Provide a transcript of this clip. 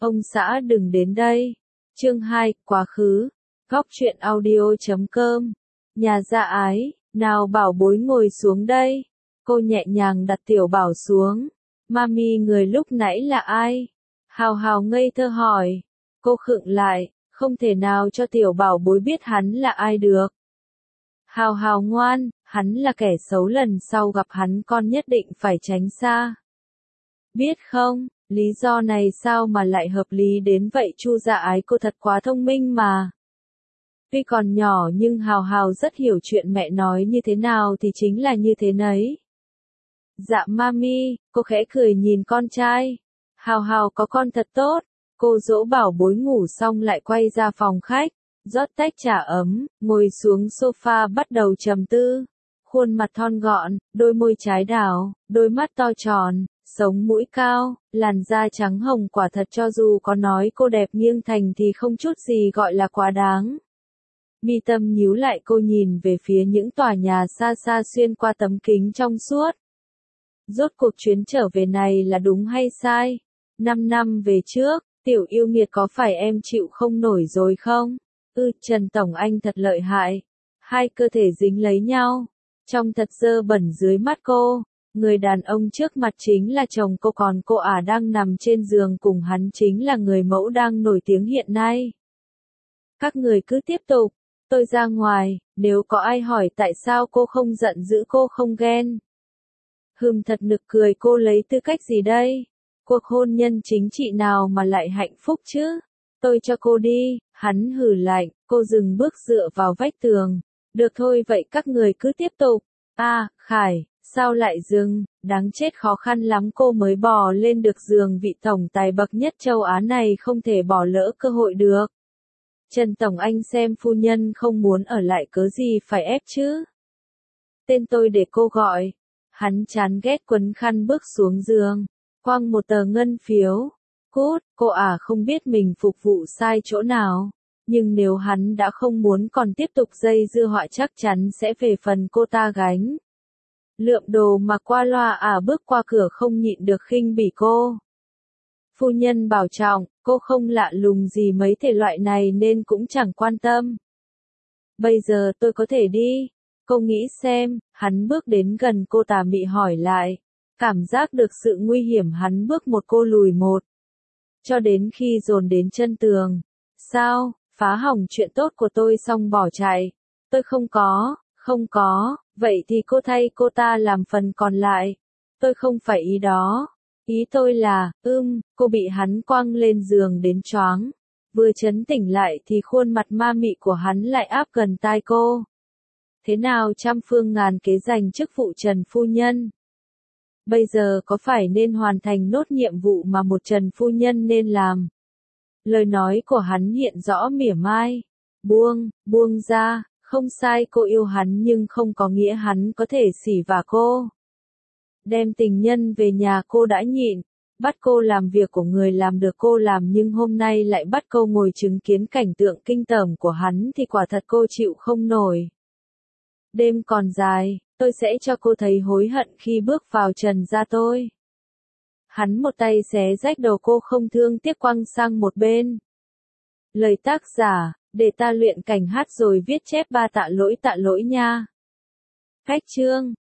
Ông xã đừng đến đây. Chương 2, quá khứ. Góc truyện audio.com. Nhà gia ái, nào bảo bối ngồi xuống đây. Cô nhẹ nhàng đặt Tiểu Bảo xuống. Mami người lúc nãy là ai? Hào Hào ngây thơ hỏi. Cô khựng lại, không thể nào cho Tiểu Bảo bối biết hắn là ai được. Hào Hào ngoan, hắn là kẻ xấu, lần sau gặp hắn con nhất định phải tránh xa. Biết không, lý do này sao mà lại hợp lý đến vậy? Chu Dạ Ái cô thật quá thông minh mà. Tuy còn nhỏ nhưng Hào Hào rất hiểu chuyện, mẹ nói như thế nào thì chính là như thế nấy. Dạ mami, cô khẽ cười nhìn con trai. Hào Hào có con thật tốt. Cô dỗ bảo bối ngủ xong lại quay ra phòng khách, rót tách trà ấm, ngồi xuống sofa bắt đầu trầm tư. Khuôn mặt thon gọn, đôi môi trái đào, đôi mắt to tròn, sống mũi cao, làn da trắng hồng, quả thật cho dù có nói cô đẹp nghiêng thành thì không chút gì gọi là quá đáng. Mi tâm nhíu lại, cô nhìn về phía những tòa nhà xa xa xuyên qua tấm kính trong suốt. Rốt cuộc chuyến trở về này là đúng hay sai? 5 năm về trước, Tiểu yêu nghiệt có phải em chịu không nổi rồi không? Trần Tổng Anh thật lợi hại. Hai cơ thể dính lấy nhau, trông thật dơ bẩn dưới mắt cô. Người đàn ông trước mặt chính là chồng cô, còn cô đang nằm trên giường cùng hắn chính là người mẫu đang nổi tiếng hiện nay. Các người cứ tiếp tục, tôi ra ngoài, nếu có ai hỏi tại sao cô không giận dữ, cô không ghen. Thật nực cười, cô lấy tư cách gì đây? Cuộc hôn nhân chính trị nào mà lại hạnh phúc chứ? Tôi cho cô đi, hắn hừ lạnh, cô dừng bước dựa vào vách tường. Được thôi, vậy các người cứ tiếp tục. Khải, sao lại dừng, đáng chết, khó khăn lắm cô mới bò lên được giường vị tổng tài bậc nhất châu Á này, không thể bỏ lỡ cơ hội được. Trần Tổng Anh xem phu nhân không muốn ở lại cớ gì phải ép chứ? Tên tôi để cô gọi. Hắn chán ghét quấn khăn bước xuống giường, quăng một tờ ngân phiếu. Cút, cô không biết mình phục vụ sai chỗ nào. Nhưng nếu hắn đã không muốn còn tiếp tục dây dưa họa, chắc chắn sẽ về phần cô ta gánh. Lượm đồ mà qua loa, bước qua cửa không nhịn được khinh bỉ cô. Phu nhân bảo trọng, cô không lạ lùng gì mấy thể loại này nên cũng chẳng quan tâm. Bây giờ tôi có thể đi. Cô nghĩ xem, hắn bước đến gần cô, tà mị hỏi lại. Cảm giác được sự nguy hiểm, hắn bước một cô lùi một. Cho đến khi dồn đến chân tường. Sao, phá hỏng chuyện tốt của tôi xong bỏ chạy? Tôi không có, vậy thì cô thay cô ta làm phần còn lại. Tôi không phải ý đó. Ý tôi là, cô bị hắn quăng lên giường đến choáng. Vừa chấn tỉnh lại thì khuôn mặt ma mị của hắn lại áp gần tai cô. Thế nào, trăm phương ngàn kế giành chức vụ Trần phu nhân? Bây giờ có phải nên hoàn thành nốt nhiệm vụ mà một Trần phu nhân nên làm? Lời nói của hắn hiện rõ mỉa mai. Buông ra, không sai, cô yêu hắn nhưng không có nghĩa hắn có thể xỉ vả cô. Đem tình nhân về nhà cô đã nhịn, bắt cô làm việc của người làm được cô làm, nhưng hôm nay lại bắt cô ngồi chứng kiến cảnh tượng kinh tởm của hắn thì quả thật cô chịu không nổi. Đêm còn dài, tôi sẽ cho cô thấy hối hận khi bước vào Trần gia tôi. Hắn một tay xé rách đầu cô không thương tiếc quăng sang một bên. Lời tác giả, để ta luyện cảnh hát rồi viết chép, tạ lỗi nha. Cách chương.